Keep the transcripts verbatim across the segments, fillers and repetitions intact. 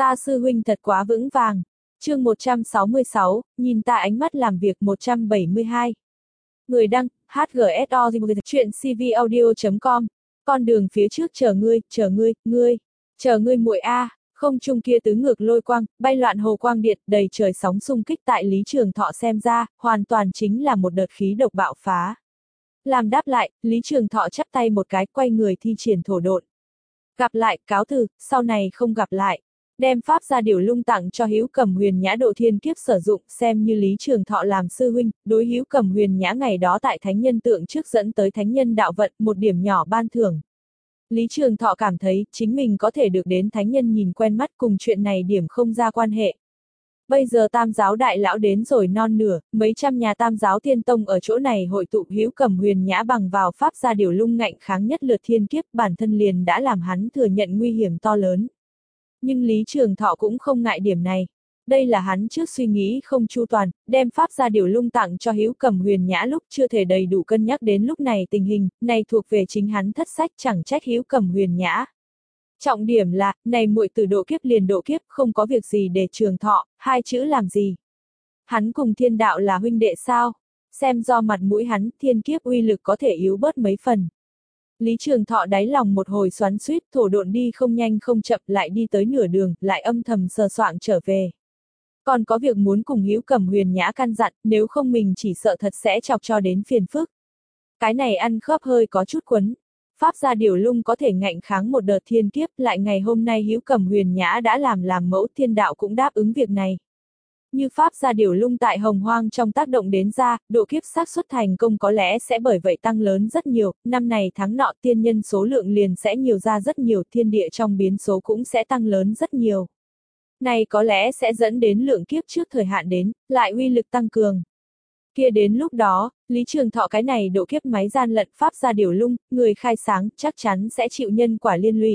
Ta sư huynh thật quá vững vàng. Chương một trăm sáu mươi sáu, nhìn ta ánh mắt làm việc một trăm bảy mươi hai. Người đăng, hát giê ét o chuyện cvaudio chấm com. Con đường phía trước chờ ngươi, chờ ngươi, ngươi, chờ ngươi muội a. Không trung kia tứ ngược lôi quang, bay loạn hồ quang điện, đầy trời sóng xung kích tại Lý Trường Thọ xem ra, hoàn toàn chính là một đợt khí độc bạo phá. Làm đáp lại, Lý Trường Thọ chắp tay một cái, quay người thi triển thổ độn. Gặp lại, cáo từ, sau này không gặp lại. Đem pháp ra điều lung tặng cho Hữu Cẩm Huyền Nhã độ thiên kiếp sử dụng, xem như Lý Trường Thọ làm sư huynh, đối Hữu Cẩm Huyền Nhã ngày đó tại thánh nhân tượng trước dẫn tới thánh nhân đạo vận, một điểm nhỏ ban thưởng. Lý Trường Thọ cảm thấy, chính mình có thể được đến thánh nhân nhìn quen mắt, cùng chuyện này điểm không ra quan hệ. Bây giờ tam giáo đại lão đến rồi non nửa, mấy trăm nhà tam giáo tiên tông ở chỗ này hội tụ, Hữu Cẩm Huyền Nhã bằng vào pháp ra điều lung ngạnh kháng nhất lượt thiên kiếp, bản thân liền đã làm hắn thừa nhận nguy hiểm to lớn. Nhưng Lý Trường Thọ cũng không ngại điểm này. Đây là hắn trước suy nghĩ không chu toàn, đem pháp ra điều lung tặng cho Hữu Cẩm Huyền Nhã lúc chưa thể đầy đủ cân nhắc đến lúc này tình hình, này thuộc về chính hắn thất sách, chẳng trách Hữu Cẩm Huyền Nhã. Trọng điểm là, này muội tử độ kiếp liền độ kiếp, không có việc gì để Trường Thọ, hai chữ làm gì? Hắn cùng thiên đạo là huynh đệ sao? Xem do mặt mũi hắn, thiên kiếp uy lực có thể yếu bớt mấy phần. Lý Trường Thọ đáy lòng một hồi xoắn xuýt, thổ độn đi không nhanh không chậm, lại đi tới nửa đường, lại âm thầm sờ soạng trở về. Còn có việc muốn cùng Hữu Cẩm Huyền Nhã căn dặn, nếu không mình chỉ sợ thật sẽ chọc cho đến phiền phức. Cái này ăn khớp hơi có chút quấn. Pháp gia điều lung có thể ngạnh kháng một đợt thiên kiếp, lại ngày hôm nay Hữu Cẩm Huyền Nhã đã làm làm mẫu, thiên đạo cũng đáp ứng việc này. Như pháp gia điều lung tại hồng hoang trong tác động đến ra, độ kiếp xác suất thành công có lẽ sẽ bởi vậy tăng lớn rất nhiều, năm này tháng nọ tiên nhân số lượng liền sẽ nhiều ra rất nhiều, thiên địa trong biến số cũng sẽ tăng lớn rất nhiều. Này có lẽ sẽ dẫn đến lượng kiếp trước thời hạn đến, lại uy lực tăng cường. Kia đến lúc đó, Lý Trường Thọ cái này độ kiếp máy gian lận pháp gia điều lung, người khai sáng chắc chắn sẽ chịu nhân quả liên lụy.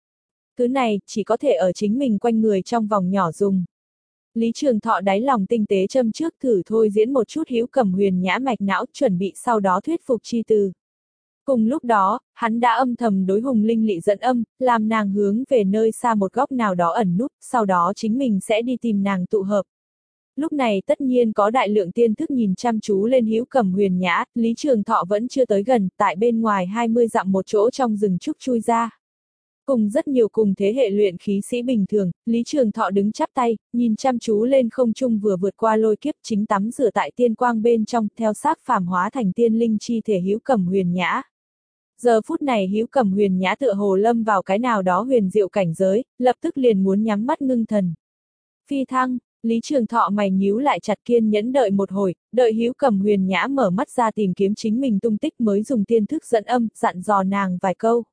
Thứ này chỉ có thể ở chính mình quanh người trong vòng nhỏ dùng. Lý Trường Thọ đáy lòng tinh tế châm trước thử thôi diễn một chút Hữu Cẩm Huyền Nhã mạch não, chuẩn bị sau đó thuyết phục chi từ. Cùng lúc đó, hắn đã âm thầm đối Hùng Linh Lị dẫn âm, làm nàng hướng về nơi xa một góc nào đó ẩn núp, sau đó chính mình sẽ đi tìm nàng tụ hợp. Lúc này tất nhiên có đại lượng tiên thức nhìn chăm chú lên Hữu Cẩm Huyền Nhã, Lý Trường Thọ vẫn chưa tới gần, tại bên ngoài hai mươi dặm một chỗ trong rừng trúc chui ra. Cùng rất nhiều cùng thế hệ luyện khí sĩ bình thường, Lý Trường Thọ đứng chắp tay, nhìn chăm chú lên không trung vừa vượt qua lôi kiếp, chính tắm rửa tại tiên quang bên trong, theo xác phàm hóa thành tiên linh chi thể Hữu Cẩm Huyền Nhã. Giờ phút này Hữu Cẩm Huyền Nhã tựa hồ lâm vào cái nào đó huyền diệu cảnh giới, lập tức liền muốn nhắm mắt ngưng thần. Phi thăng, Lý Trường Thọ mày nhíu lại chặt, kiên nhẫn đợi một hồi, đợi Hữu Cẩm Huyền Nhã mở mắt ra tìm kiếm chính mình tung tích mới dùng tiên thức dẫn âm, dặn dò nàng vài câu.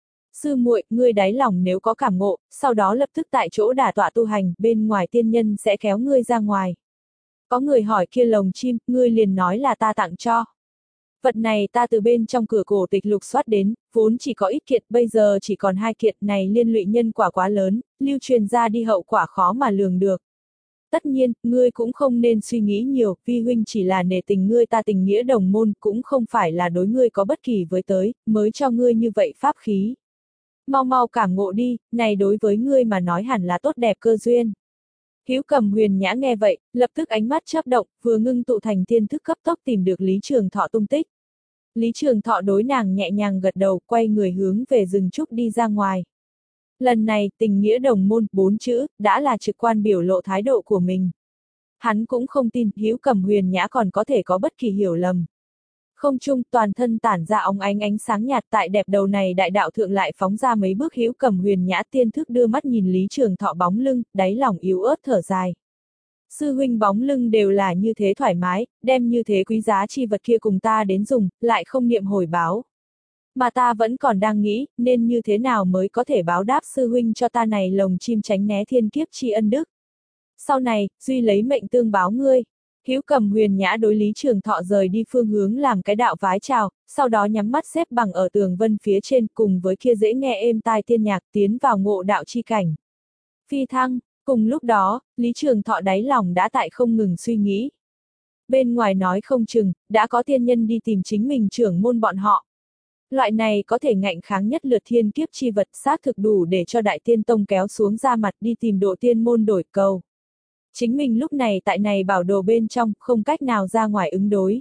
Sư muội, ngươi đáy lòng nếu có cảm ngộ, sau đó lập tức tại chỗ đả tọa tu hành, bên ngoài tiên nhân sẽ kéo ngươi ra ngoài. Có người hỏi kia lồng chim, ngươi liền nói là ta tặng cho. Vật này ta từ bên trong cửa cổ tịch lục soát đến, vốn chỉ có ít kiện, bây giờ chỉ còn hai kiện, này liên lụy nhân quả quá lớn, lưu truyền ra đi hậu quả khó mà lường được. Tất nhiên, ngươi cũng không nên suy nghĩ nhiều, vi huynh chỉ là nể tình ngươi ta tình nghĩa đồng môn, cũng không phải là đối ngươi có bất kỳ với tới, mới cho ngươi như vậy pháp khí. Mau mau cảm ngộ đi, này đối với ngươi mà nói hẳn là tốt đẹp cơ duyên. Hữu Cẩm Huyền Nhã nghe vậy, lập tức ánh mắt chớp động, vừa ngưng tụ thành tiên thức cấp tốc tìm được Lý Trường Thọ tung tích. Lý Trường Thọ đối nàng nhẹ nhàng gật đầu, quay người hướng về rừng trúc đi ra ngoài. Lần này, tình nghĩa đồng môn, bốn chữ, đã là trực quan biểu lộ thái độ của mình. Hắn cũng không tin, Hữu Cẩm Huyền Nhã còn có thể có bất kỳ hiểu lầm. Không trung, toàn thân tản ra óng ánh ánh sáng nhạt, tại đẹp đầu này đại đạo thượng lại phóng ra mấy bước. Hữu Cẩm Huyền Nhã tiên thức đưa mắt nhìn Lý Trường Thọ bóng lưng, đáy lòng yếu ớt thở dài. Sư huynh bóng lưng đều là như thế thoải mái, đem như thế quý giá chi vật kia cùng ta đến dùng, lại không niệm hồi báo. Mà ta vẫn còn đang nghĩ, nên như thế nào mới có thể báo đáp sư huynh cho ta này lồng chim tránh né thiên kiếp tri ân đức. Sau này, duy lấy mệnh tương báo ngươi. Hữu Cẩm Huyền Nhã đối Lý Trường Thọ rời đi phương hướng làm cái đạo vái chào, sau đó nhắm mắt xếp bằng ở tường vân phía trên cùng với kia dễ nghe êm tai tiên nhạc tiến vào ngộ đạo chi cảnh. Phi thăng, cùng lúc đó, Lý Trường Thọ đáy lòng đã tại không ngừng suy nghĩ. Bên ngoài nói không chừng, đã có tiên nhân đi tìm chính mình trưởng môn bọn họ. Loại này có thể ngạnh kháng nhất lượt thiên kiếp chi vật xác thực đủ để cho Đại Tiên Tông kéo xuống ra mặt đi tìm Độ Tiên môn đổi cầu. Chính mình lúc này tại này bảo đồ bên trong, không cách nào ra ngoài ứng đối.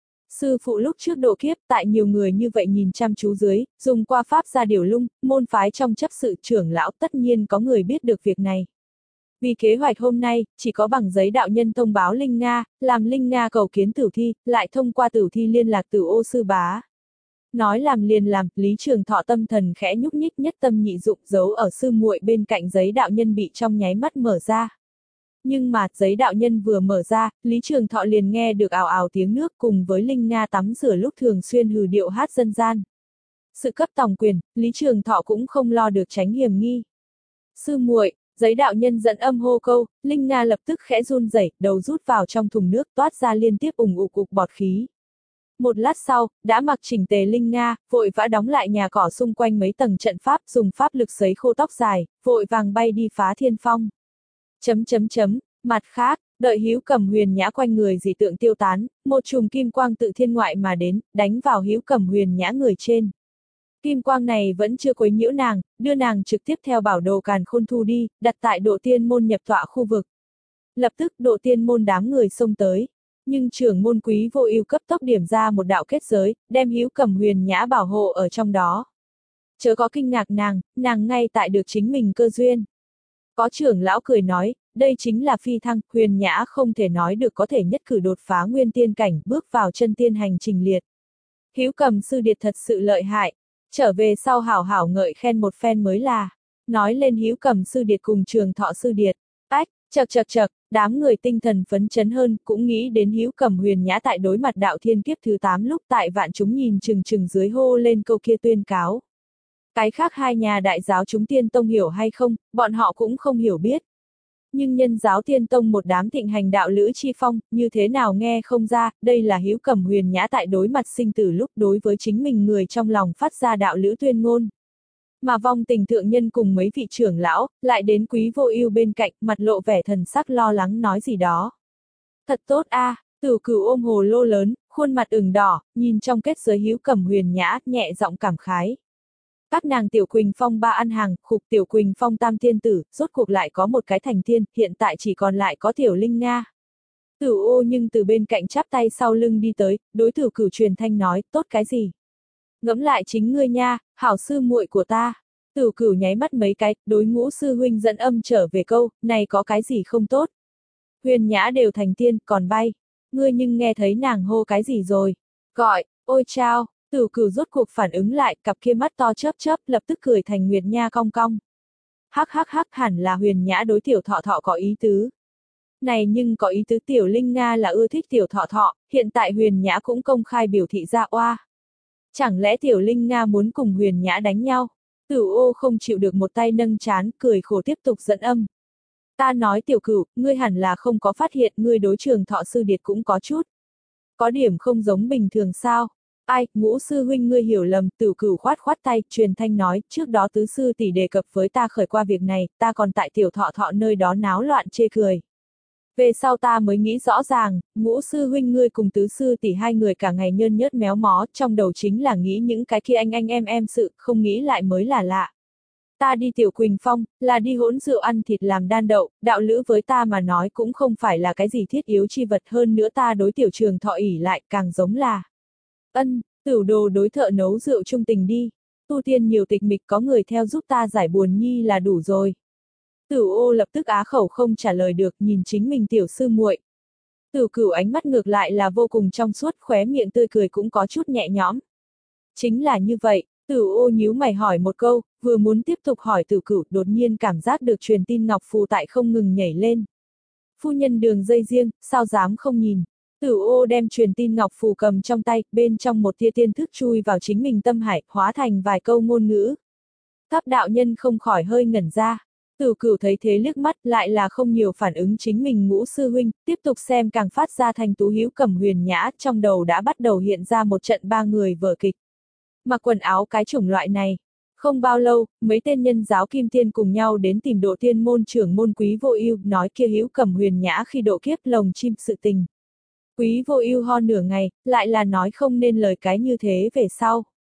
Sư phụ lúc trước độ kiếp, tại nhiều người như vậy nhìn chăm chú dưới, dùng qua pháp ra điều lung, môn phái trong chấp sự trưởng lão tất nhiên có người biết được việc này. Vì kế hoạch hôm nay, chỉ có bằng giấy đạo nhân thông báo Linh Nga, làm Linh Nga cầu kiến Tử Thi, lại thông qua Tử Thi liên lạc Tử Ô sư bá. Nói làm liền làm, Lý Trường Thọ tâm thần khẽ nhúc nhích, nhất tâm nhị dụng giấu ở sư muội bên cạnh giấy đạo nhân bị trong nháy mắt mở ra. Nhưng mà, giấy đạo nhân vừa mở ra, Lý Trường Thọ liền nghe được ào ào tiếng nước cùng với Linh Nga tắm rửa lúc thường xuyên hừ điệu hát dân gian. Sự cấp tòng quyền, Lý Trường Thọ cũng không lo được tránh hiểm nghi. Sư muội, giấy đạo nhân dẫn âm hô câu, Linh Nga lập tức khẽ run rẩy, đầu rút vào trong thùng nước toát ra liên tiếp ủng ục cục bọt khí. Một lát sau, đã mặc chỉnh tề Linh Nga, vội vã đóng lại nhà cỏ xung quanh mấy tầng trận pháp, dùng pháp lực sấy khô tóc dài, vội vàng bay đi phá thiên phong. Chấm chấm chấm, mặt khác, đợi Hữu Cẩm Huyền Nhã quanh người dị tượng tiêu tán, một chùm kim quang tự thiên ngoại mà đến, đánh vào Hữu Cẩm Huyền Nhã người trên. Kim quang này vẫn chưa quấy nhiễu nàng, đưa nàng trực tiếp theo bảo đồ càn khôn thu đi, đặt tại Độ Tiên môn nhập tọa khu vực. Lập tức Độ Tiên môn đám người xông tới, nhưng trưởng môn Quý Vô Ưu cấp tốc điểm ra một đạo kết giới, đem Hữu Cẩm Huyền Nhã bảo hộ ở trong đó. Chớ có kinh ngạc nàng, nàng ngay tại được chính mình cơ duyên. Có trưởng lão cười nói, đây chính là phi thăng, Huyền Nhã không thể nói được có thể nhất cử đột phá nguyên tiên cảnh, bước vào chân tiên hành trình liệt. Hữu Cẩm sư điệt thật sự lợi hại, trở về sau hảo hảo ngợi khen một phen mới là. Nói lên Hữu Cẩm sư điệt cùng Trường Thọ sư điệt, ách, chậc chậc chậc, đám người tinh thần phấn chấn hơn, cũng nghĩ đến Hữu Cẩm Huyền Nhã tại đối mặt đạo thiên kiếp thứ tám lúc tại vạn chúng nhìn chừng chừng dưới hô lên câu kia tuyên cáo. Cái khác hai nhà đại giáo chúng tiên tông hiểu hay không, bọn họ cũng không hiểu biết. Nhưng nhân giáo tiên tông một đám thịnh hành đạo lữ chi phong, như thế nào nghe không ra, đây là Hữu Cẩm Huyền Nhã tại đối mặt sinh tử lúc đối với chính mình người trong lòng phát ra đạo lữ tuyên ngôn. Mà vong tình thượng nhân cùng mấy vị trưởng lão, lại đến Quý Vô Ưu bên cạnh, mặt lộ vẻ thần sắc lo lắng nói gì đó. Thật tốt a, à, Tửu Cửu ôm hồ lô lớn, khuôn mặt ửng đỏ, nhìn trong kết giới Hữu Cẩm Huyền Nhã, nhẹ giọng cảm khái. Các nàng Tiểu Quỳnh Phong ba ăn hàng, khục Tiểu Quỳnh Phong tam tiên tử, rốt cuộc lại có một cái thành tiên, hiện tại chỉ còn lại có Tiểu Linh Nga. Tửu Ô nhưng từ bên cạnh chắp tay sau lưng đi tới, đối Tửu Cửu truyền thanh nói, tốt cái gì? Ngẫm lại chính ngươi nha, hảo sư muội của ta. Tửu Cửu nháy mắt mấy cái, đối Ngũ sư huynh dẫn âm trở về câu, này có cái gì không tốt? Huyền Nhã đều thành tiên, còn bay. Ngươi nhưng nghe thấy nàng hô cái gì rồi? Gọi, ôi chao. Tửu Cửu rốt cuộc phản ứng lại, cặp kia mắt to chớp chớp, lập tức cười thành nguyệt nha cong cong. Hắc hắc hắc, hẳn là Huyền Nhã đối Tiểu Thọ Thọ có ý tứ. Này nhưng có ý tứ Tiểu Linh Nga là ưa thích Tiểu Thọ Thọ, hiện tại Huyền Nhã cũng công khai biểu thị ra oa. Chẳng lẽ Tiểu Linh Nga muốn cùng Huyền Nhã đánh nhau? Tửu Ô không chịu được một tay nâng trán, cười khổ tiếp tục dẫn âm. Ta nói Tiểu Cửu, ngươi hẳn là không có phát hiện ngươi đối Trường Thọ sư điệt cũng có chút. Có điểm không giống bình thường sao? Ai, Ngũ sư huynh ngươi hiểu lầm, Tửu Cửu khoát khoát tay, truyền thanh nói, trước đó tứ sư tỷ đề cập với ta khởi qua việc này, ta còn tại Tiểu Thọ Thọ nơi đó náo loạn chê cười. Về sau ta mới nghĩ rõ ràng, Ngũ sư huynh ngươi cùng tứ sư tỷ hai người cả ngày nhơn nhớt méo mó, trong đầu chính là nghĩ những cái kia anh anh em em sự, không nghĩ lại mới là lạ. Ta đi Tiểu Quỳnh Phong, là đi hỗn rượu ăn thịt làm đan đậu, đạo lữ với ta mà nói cũng không phải là cái gì thiết yếu chi vật, hơn nữa ta đối Tiểu Trường Thọ ỷ lại càng giống là. Ân, Tửu đồ đối thợ nấu rượu trung tình đi. Tu tiên nhiều tịch mịch, có người theo giúp ta giải buồn nhi là đủ rồi. Tửu Ô lập tức á khẩu không trả lời được, nhìn chính mình tiểu sư muội. Tửu Cửu ánh mắt ngược lại là vô cùng trong suốt, khóe miệng tươi cười cũng có chút nhẹ nhõm. Chính là như vậy, Tửu Ô nhíu mày hỏi một câu, vừa muốn tiếp tục hỏi Tửu Cửu, đột nhiên cảm giác được truyền tin ngọc phù tại không ngừng nhảy lên. Phu nhân đường dây riêng, sao dám không nhìn. Tửu Ô đem truyền tin ngọc phù cầm trong tay, bên trong một tia tiên thức chui vào chính mình tâm hải, hóa thành vài câu ngôn ngữ. Tháp đạo nhân không khỏi hơi ngẩn ra. Tửu Cửu thấy thế liếc mắt, lại là không nhiều phản ứng chính mình Ngũ sư huynh, tiếp tục xem càng phát ra thành tú Hữu Cẩm Huyền Nhã, trong đầu đã bắt đầu hiện ra một trận ba người vở kịch. Mặc quần áo cái chủng loại này. Không bao lâu, mấy tên nhân giáo kim tiên cùng nhau đến tìm Độ Tiên môn trưởng môn Quý Vô Ưu, nói kia Hữu Cẩm Huyền Nhã khi độ kiếp lồng chim sự tình. Quý Vô Ưu ho nửa ngày, lại là nói không nên lời cái như thế về sau.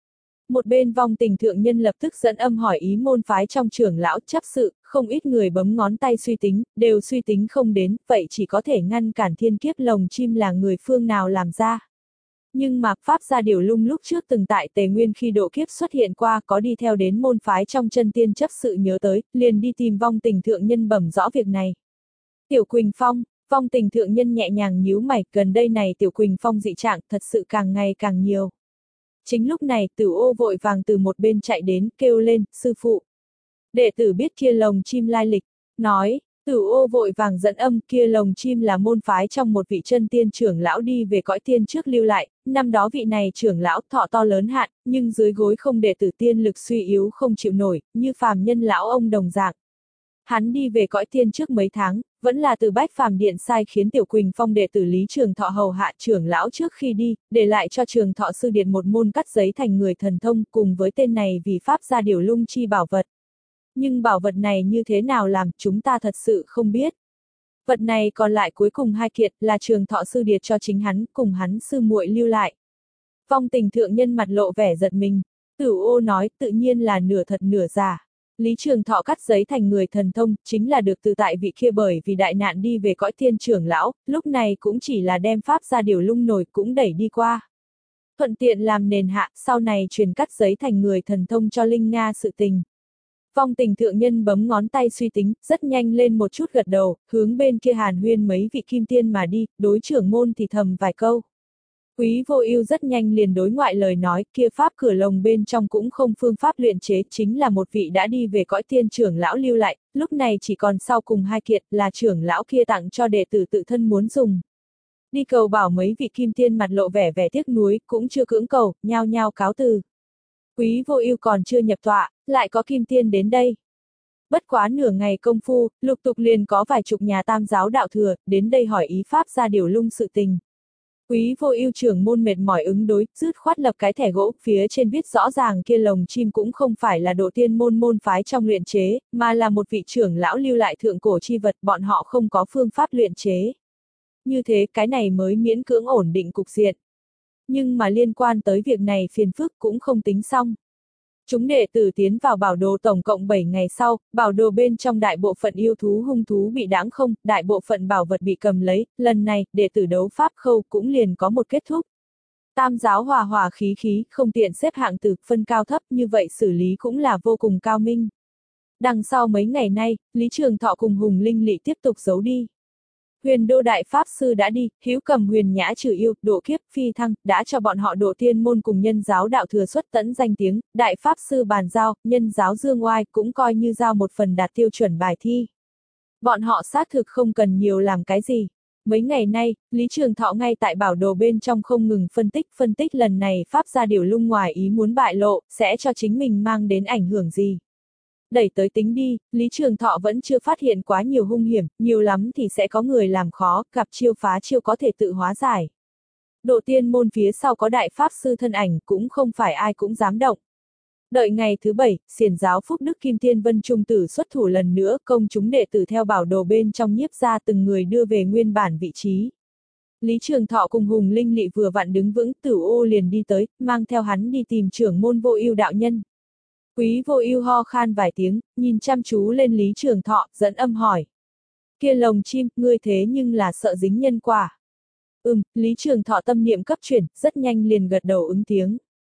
Một bên Vong Tình thượng nhân lập tức dẫn âm hỏi ý môn phái trong trưởng lão chấp sự, không ít người bấm ngón tay suy tính, đều suy tính không đến, vậy chỉ có thể ngăn cản thiên kiếp lồng chim là người phương nào làm ra. Nhưng mà Pháp Gia Điểu Lung lúc trước từng tại Tề Nguyên khi độ kiếp xuất hiện qua có đi theo đến môn phái trong chân tiên chấp sự nhớ tới, liền đi tìm Vong Tình thượng nhân bẩm rõ việc này. Tiểu Quỳnh Phong, Vong Tình thượng nhân nhẹ nhàng nhíu mày, gần đây này Tiểu Quỳnh Phong dị trạng thật sự càng ngày càng nhiều. Chính lúc này Tử Ô vội vàng từ một bên chạy đến, kêu lên, sư phụ. Đệ tử biết kia lồng chim lai lịch, nói, Tử Ô vội vàng dẫn âm, kia lồng chim là môn phái trong một vị chân tiên trưởng lão đi về cõi tiên trước lưu lại, năm đó vị này trưởng lão thọ to lớn hạn, nhưng dưới gối không đệ tử tiên lực suy yếu không chịu nổi, như phàm nhân lão ông đồng dạng. Hắn đi về cõi tiên trước mấy tháng, vẫn là từ Bách Phàm Điện sai khiến Tiểu Quỳnh Phong đệ tử Lý Trường Thọ hầu hạ trưởng lão trước khi đi, để lại cho Trường Thọ sư điệt một môn cắt giấy thành người thần thông cùng với tên này vì Pháp Gia Điểu Lung chi bảo vật. Nhưng bảo vật này như thế nào làm chúng ta thật sự không biết. Vật này còn lại cuối cùng hai kiện là Trường Thọ sư điệt cho chính hắn cùng hắn sư muội lưu lại. Vong Tình thượng nhân mặt lộ vẻ giật mình, Tử Ô nói tự nhiên là nửa thật nửa giả. Lý Trường Thọ cắt giấy thành người thần thông, chính là được từ tại vị kia bởi vì đại nạn đi về cõi thiên trưởng lão, lúc này cũng chỉ là đem Pháp Gia Điểu Lung nổi cũng đẩy đi qua. Thuận tiện làm nền hạ, sau này truyền cắt giấy thành người thần thông cho Linh Nga sự tình. Vong Tình thượng nhân bấm ngón tay suy tính, rất nhanh lên một chút gật đầu, hướng bên kia hàn huyên mấy vị kim tiên mà đi, đối trưởng môn thì thầm vài câu. Quý Vô Ưu rất nhanh liền đối ngoại lời nói, kia pháp cửa lồng bên trong cũng không phương pháp luyện chế, chính là một vị đã đi về cõi tiên trưởng lão lưu lại, lúc này chỉ còn sau cùng hai kiện, là trưởng lão kia tặng cho đệ tử tự thân muốn dùng. Đi cầu bảo mấy vị kim tiên mặt lộ vẻ vẻ tiếc nuối, cũng chưa cưỡng cầu, nhao nhao cáo từ. Quý Vô Ưu còn chưa nhập tọa, lại có kim tiên đến đây. Bất quá nửa ngày công phu, lục tục liền có vài chục nhà tam giáo đạo thừa, đến đây hỏi ý Pháp Gia Điểu Lung sự tình. Quý Vô Ưu trưởng môn mệt mỏi ứng đối, dứt khoát lập cái thẻ gỗ, phía trên viết rõ ràng kia lồng chim cũng không phải là độ tiên môn môn phái trong luyện chế, mà là một vị trưởng lão lưu lại thượng cổ chi vật, bọn họ không có phương pháp luyện chế. Như thế cái này mới miễn cưỡng ổn định cục diện. Nhưng mà liên quan tới việc này phiền phức cũng không tính xong. Chúng đệ tử tiến vào bảo đồ tổng cộng bảy ngày sau, bảo đồ bên trong đại bộ phận yêu thú hung thú bị đãng không, đại bộ phận bảo vật bị cầm lấy, lần này, đệ tử đấu pháp khâu cũng liền có một kết thúc. Tam giáo hòa hòa khí khí, không tiện xếp hạng từ, phân cao thấp, như vậy xử lý cũng là vô cùng cao minh. Đằng sau mấy ngày nay, Lý Trường Thọ cùng Hùng Linh Lị tiếp tục giấu đi. Huyền Đô Đại Pháp Sư đã đi, Hữu Cầm Huyền Nhã trừ yêu, độ kiếp, phi thăng, đã cho bọn họ độ tiên môn cùng nhân giáo đạo thừa xuất tẫn danh tiếng, Đại Pháp Sư bàn giao, nhân giáo dương oai cũng coi như giao một phần đạt tiêu chuẩn bài thi. Bọn họ xác thực không cần nhiều làm cái gì. Mấy ngày nay, Lý Trường Thọ ngay tại bảo đồ bên trong không ngừng phân tích, phân tích lần này Pháp Gia Điểu Lung ngoài ý muốn bại lộ, sẽ cho chính mình mang đến ảnh hưởng gì. Đẩy tới tính đi, Lý Trường Thọ vẫn chưa phát hiện quá nhiều hung hiểm, nhiều lắm thì sẽ có người làm khó, gặp chiêu phá chiêu có thể tự hóa giải. Độ tiên môn phía sau có đại pháp sư thân ảnh cũng không phải ai cũng dám động. Đợi ngày thứ bảy, xiển giáo Phúc Đức Kim Thiên Vân Trung Tử xuất thủ lần nữa, công chúng đệ tử theo bảo đồ bên trong nhiếp ra từng người đưa về nguyên bản vị trí. Lý Trường Thọ cùng Hùng Linh Lị vừa vặn đứng vững, Tử Ô liền đi tới, mang theo hắn đi tìm trưởng môn Vô Ưu đạo nhân. Quý Vô Ưu ho khan vài tiếng, nhìn chăm chú lên Lý Trường Thọ, dẫn âm hỏi. Kia lồng chim, ngươi thế nhưng là sợ dính nhân quả. Ừm, Lý Trường Thọ tâm niệm cấp chuyển, rất nhanh liền gật đầu ứng tiếng.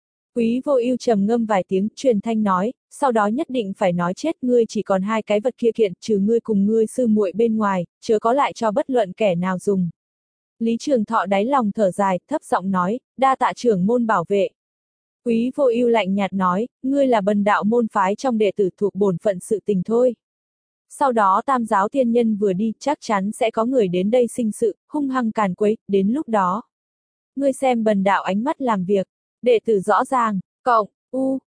Quý Vô Ưu trầm ngâm vài tiếng, truyền thanh nói, sau đó nhất định phải nói chết ngươi chỉ còn hai cái vật kia kiện, trừ ngươi cùng ngươi sư muội bên ngoài, chớ có lại cho bất luận kẻ nào dùng. Lý Trường Thọ đáy lòng thở dài, thấp giọng nói, đa tạ trưởng môn bảo vệ. Quý Vô Ưu lạnh nhạt nói, ngươi là bần đạo môn phái trong đệ tử thuộc bổn phận sự tình thôi. Sau đó tam giáo tiên nhân vừa đi, chắc chắn sẽ có người đến đây sinh sự, hung hăng càn quấy, đến lúc đó. Ngươi xem bần đạo ánh mắt làm việc, đệ tử rõ ràng, cộng, u,